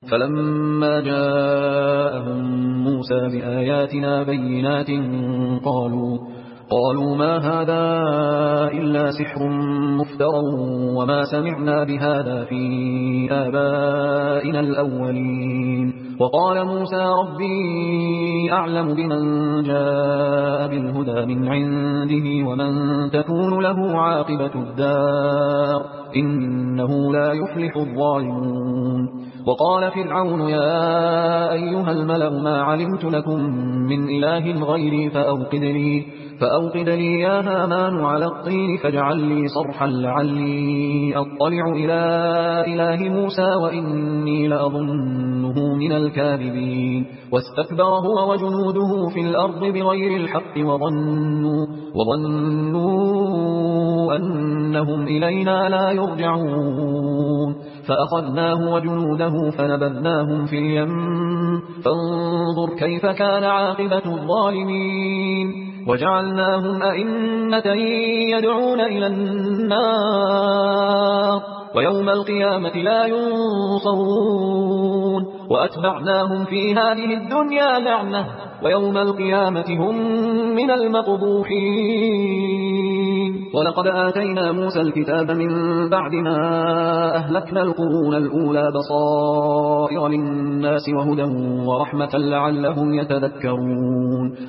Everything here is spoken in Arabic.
فلما جاءهم موسى بآياتنا بينات قالوا ما هذا إلا سحر مفترى وما سمعنا بهذا في آبائنا الأولين. وقال موسى ربي أعلم بمن جاء بالهدى من عنده ومن تكون له عاقبة الدار إنه لا يفلح الظالمون. وقال فرعون يا أيها الملأ ما علمت لكم من إله غيري فأوقد لي يا هامان على الطين فاجعل لي صرحا لعلي أطلع إلى إله موسى وإني لأظنه من الكاذبين. واستكبر هو وجنوده في الأرض بغير الحق وظنوا أنهم إلينا لا يرجعون. فأخذناه وجنوده فنبذناهم في اليم فانظر كيف كان عاقبة الظالمين. وجعلناهم أئمة يدعون إلى النار ويوم القيامة لا ينصرون. وأتبعناهم في هذه الدنيا لعنة ويوم القيامة هم من المقبوحين. ولقد آتينا موسى الكتاب من بعد ما أهلكنا القرون الأولى بصائر للناس وهدى ورحمة لعلهم يتذكرون.